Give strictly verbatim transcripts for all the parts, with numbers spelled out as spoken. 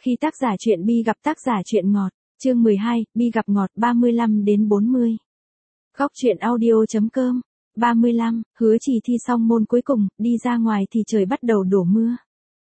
Khi tác giả truyện Bi gặp tác giả truyện ngọt, chương mười hai, Bi gặp ngọt ba mươi lăm đến bốn mươi. Góc truyện audio.com, ba mươi lăm, Hứa Trì thi xong môn cuối cùng, đi ra ngoài thì trời bắt đầu đổ mưa.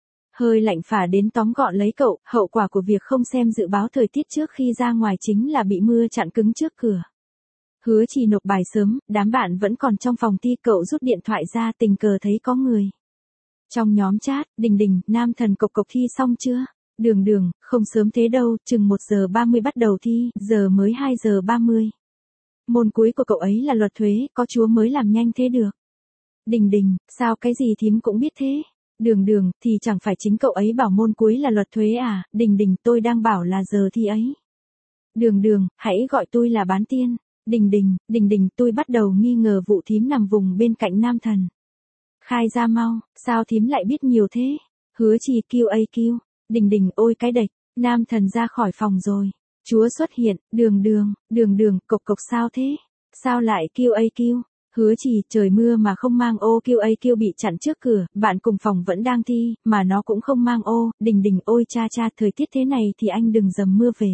Hơi lạnh phả đến tóm gọn lấy cậu, hậu quả của việc không xem dự báo thời tiết trước khi ra ngoài chính là bị mưa chặn cứng trước cửa. Hứa Trì nộp bài sớm, đám bạn vẫn còn trong phòng thi, cậu rút điện thoại ra tình cờ thấy có người. Trong nhóm chat, Đình Đình, Nam Thần cộc cộc thi xong chưa? Đường Đường, không sớm thế đâu, chừng một giờ ba mươi bắt đầu thi, giờ mới hai giờ ba mươi. Môn cuối của cậu ấy là luật thuế, có chúa mới làm nhanh thế được. Đình Đình, sao cái gì thím cũng biết thế? Đường Đường, thì chẳng phải chính cậu ấy bảo môn cuối là luật thuế à? Đình Đình, tôi đang bảo là giờ thi ấy. Đường Đường, hãy gọi tôi là bán tiên. Đình Đình, Đình Đình, tôi bắt đầu nghi ngờ vụ thím nằm vùng bên cạnh Nam Thần. Khai ra mau, sao thím lại biết nhiều thế? Hứa Trì kêu a kêu. Đình Đình, ôi cái đệch, Nam Thần ra khỏi phòng rồi. Chúa xuất hiện, Đường Đường, Đường Đường, cộc cộc sao thế? Sao lại kêu a kêu? Hứa Trì, trời mưa mà không mang ô, kêu a kêu bị chặn trước cửa, bạn cùng phòng vẫn đang thi, mà nó cũng không mang ô. Đình Đình, ôi cha cha, thời tiết thế này thì anh đừng dầm mưa về.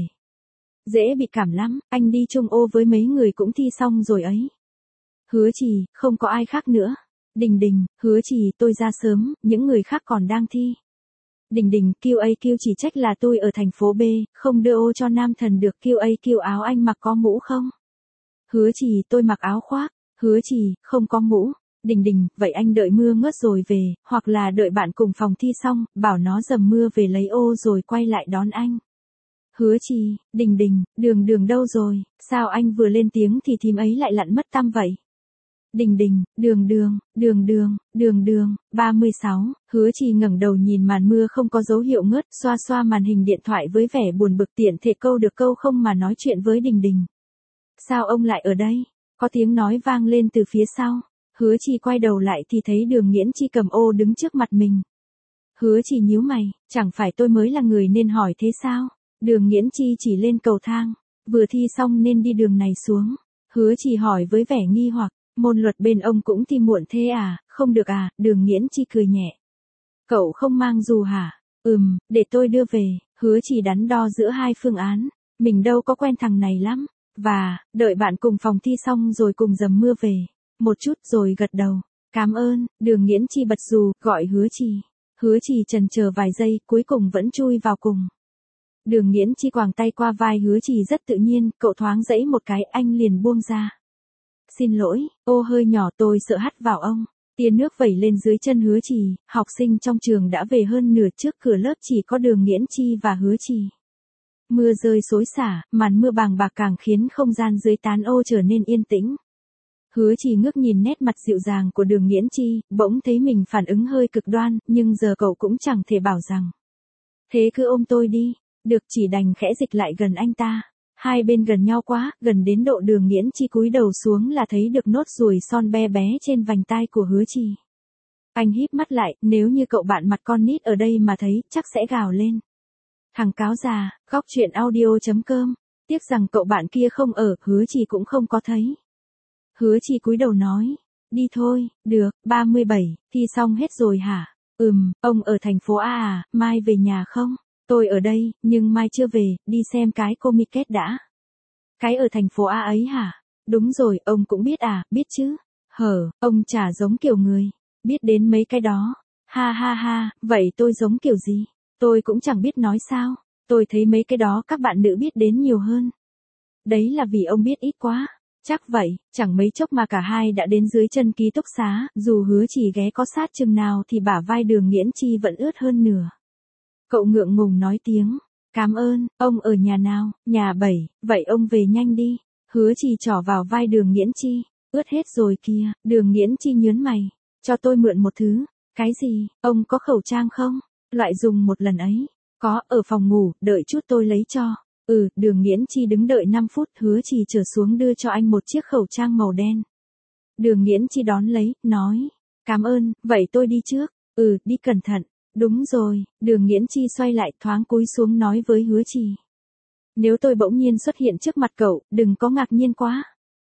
Dễ bị cảm lắm, anh đi chung ô với mấy người cũng thi xong rồi ấy. Hứa Trì, không có ai khác nữa. Đình Đình, Hứa Trì, tôi ra sớm, những người khác còn đang thi. Đình Đình, kêu a kêu chỉ trách là tôi ở thành phố B, không đưa ô cho Nam Thần được. Kêu a kêu áo anh mặc có mũ không? Hứa Trì, tôi mặc áo khoác. Hứa Trì, không có mũ. Đình Đình, vậy anh đợi mưa ngớt rồi về, hoặc là đợi bạn cùng phòng thi xong, bảo nó dầm mưa về lấy ô rồi quay lại đón anh. Hứa Trì, Đình Đình, Đường Đường đâu rồi, sao anh vừa lên tiếng thì thím ấy lại lặn mất tăm vậy? Đình Đình, Đường Đường, Đường Đường, Đường Đường, ba mươi sáu, Hứa Trì ngẩng đầu nhìn màn mưa không có dấu hiệu ngớt, xoa xoa màn hình điện thoại với vẻ buồn bực, tiện thể câu được câu không mà nói chuyện với Đình Đình. Sao ông lại ở đây? Có tiếng nói vang lên từ phía sau. Hứa Trì quay đầu lại thì thấy Đường Nghiễn Chi cầm ô đứng trước mặt mình. Hứa Trì nhíu mày, chẳng phải tôi mới là người nên hỏi thế sao? Đường Nghiễn Chi chỉ lên cầu thang, vừa thi xong nên đi đường này xuống. Hứa Trì hỏi với vẻ nghi hoặc, môn luật bên ông cũng thi muộn thế à? Không được à? Đường Nghiễn Chi cười nhẹ. Cậu không mang dù hả? Ừm, để tôi đưa về. Hứa Trì đắn đo giữa hai phương án, mình đâu có quen thằng này lắm, và đợi bạn cùng phòng thi xong rồi cùng dầm mưa về. Một chút rồi gật đầu. Cảm ơn. Đường Nghiễn Chi bật dù, gọi Hứa Trì. Hứa Trì chần chờ vài giây, cuối cùng vẫn chui vào cùng. Đường Nghiễn Chi quàng tay qua vai Hứa Trì rất tự nhiên, cậu thoáng dãy một cái, anh liền buông ra. Xin lỗi, ô hơi nhỏ, tôi sợ hắt vào ông. Tia nước vẩy lên dưới chân Hứa Trì, học sinh trong trường đã về hơn nửa, trước cửa lớp chỉ có Đường Nghiễn Chi và Hứa Trì. Mưa rơi xối xả, màn mưa bàng bạc càng khiến không gian dưới tán ô trở nên yên tĩnh. Hứa Trì ngước nhìn nét mặt dịu dàng của Đường Nghiễn Chi, bỗng thấy mình phản ứng hơi cực đoan, nhưng giờ cậu cũng chẳng thể bảo rằng. Thế cứ ôm tôi đi. Được, chỉ đành khẽ dịch lại gần anh ta. Hai bên gần nhau quá, gần đến độ Đường Nghiễn Chi cúi đầu xuống là thấy được nốt ruồi son be bé trên vành tai của Hứa Trì. Anh híp mắt lại, nếu như cậu bạn mặt con nít ở đây mà thấy, chắc sẽ gào lên. Thằng cáo già, góc truyện audio.com. Tiếc rằng cậu bạn kia không ở, Hứa Trì cũng không có thấy. Hứa Trì cúi đầu nói, đi thôi. Được. ba mươi bảy, thi xong hết rồi hả? Ừm, ông ở thành phố A à, mai về nhà không? Tôi ở đây, nhưng mai chưa về, đi xem cái Comiket đã. Cái ở thành phố A ấy hả? Đúng rồi, ông cũng biết à? Biết chứ? Hở, ông chả giống kiểu người biết đến mấy cái đó. Ha ha ha, vậy tôi giống kiểu gì? Tôi cũng chẳng biết nói sao. Tôi thấy mấy cái đó các bạn nữ biết đến nhiều hơn. Đấy là vì ông biết ít quá. Chắc vậy, chẳng mấy chốc mà cả hai đã đến dưới chân ký túc xá, dù Hứa Trì ghé có sát chừng nào thì bả vai Đường Nghiễn Chi vẫn ướt hơn nửa. Cậu ngượng ngùng nói tiếng, cảm ơn, ông ở nhà nào? Nhà bảy, vậy ông về nhanh đi. Hứa Trì trỏ vào vai Đường Nghiễn Chi, ướt hết rồi kìa. Đường Nghiễn Chi nhớn mày, cho tôi mượn một thứ. Cái gì? Ông có khẩu trang không? Loại dùng một lần ấy. Có, ở phòng ngủ, đợi chút tôi lấy cho. Ừ, Đường Nghiễn Chi đứng đợi năm phút, Hứa Trì trở xuống đưa cho anh một chiếc khẩu trang màu đen. Đường Nghiễn Chi đón lấy, nói, cảm ơn, vậy tôi đi trước. Ừ, đi cẩn thận. Đúng rồi. Đường Nghiễn Chi xoay lại, thoáng cúi xuống nói với Hứa Trì. Nếu tôi bỗng nhiên xuất hiện trước mặt cậu, đừng có ngạc nhiên quá.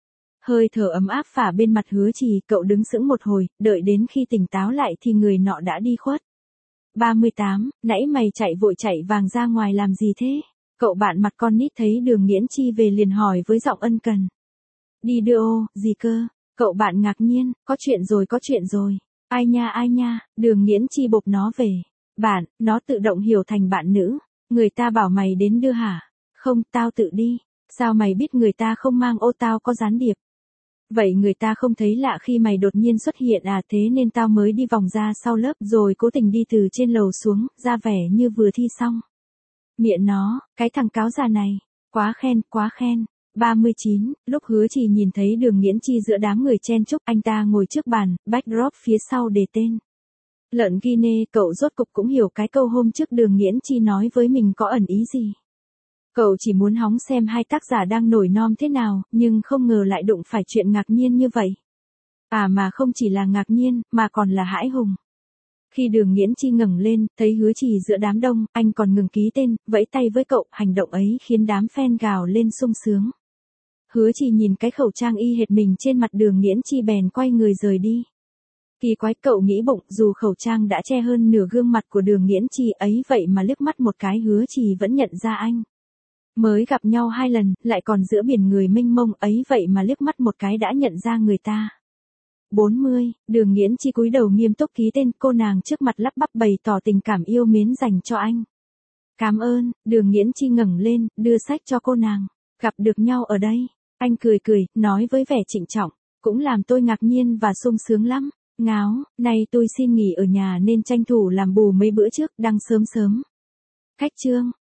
Hơi thở ấm áp phả bên mặt Hứa Trì, cậu đứng sững một hồi, đợi đến khi tỉnh táo lại thì người nọ đã đi khuất. ba mươi tám, nãy mày chạy vội chạy vàng ra ngoài làm gì thế? Cậu bạn mặt con nít thấy Đường Nghiễn Chi về liền hỏi với giọng ân cần. Đi đưa ô, gì cơ? Cậu bạn ngạc nhiên, có chuyện rồi có chuyện rồi. Ai nha ai nha, Đường Nghiễn Chi bộp nó về. Bạn, nó tự động hiểu thành bạn nữ. Người ta bảo mày đến đưa hả? Không, tao tự đi. Sao mày biết người ta không mang ô, tao có gián điệp? Vậy người ta không thấy lạ khi mày đột nhiên xuất hiện à, thế nên tao mới đi vòng ra sau lớp rồi cố tình đi từ trên lầu xuống, ra vẻ như vừa thi xong. Miệng nó, cái thằng cáo già này, quá khen, quá khen. ba mươi chín, lúc Hứa Chỉ nhìn thấy Đường Nghiễn Chi giữa đám người chen chúc, anh ta ngồi trước bàn, backdrop phía sau đề tên. Lợn Guinea, cậu rốt cục cũng hiểu cái câu hôm trước Đường Nghiễn Chi nói với mình có ẩn ý gì. Cậu chỉ muốn hóng xem hai tác giả đang nổi nom thế nào, nhưng không ngờ lại đụng phải chuyện ngạc nhiên như vậy. À mà không chỉ là ngạc nhiên, mà còn là hãi hùng. Khi Đường Nghiễn Chi ngẩng lên, thấy Hứa Chỉ giữa đám đông, anh còn ngừng ký tên, vẫy tay với cậu, hành động ấy khiến đám fan gào lên sung sướng. Hứa Chỉ nhìn cái khẩu trang y hệt mình trên mặt Đường Nghiễn Chi bèn quay người rời đi. Kỳ quái, cậu nghĩ bụng, dù khẩu trang đã che hơn nửa gương mặt của Đường Nghiễn Chi ấy vậy mà liếc mắt một cái Hứa Chỉ vẫn nhận ra anh. Mới gặp nhau hai lần, lại còn giữa biển người mênh mông ấy vậy mà liếc mắt một cái đã nhận ra người ta. bốn mươi, Đường Nghiễn Chi cúi đầu nghiêm túc ký tên, cô nàng trước mặt lắp bắp bày tỏ tình cảm yêu mến dành cho anh. Cảm ơn, Đường Nghiễn Chi ngẩng lên, đưa sách cho cô nàng. Gặp được nhau ở đây. Anh cười cười, nói với vẻ trịnh trọng, cũng làm tôi ngạc nhiên và sung sướng lắm. Ngáo, nay tôi xin nghỉ ở nhà nên tranh thủ làm bù mấy bữa trước, đang sớm sớm. Khách trương.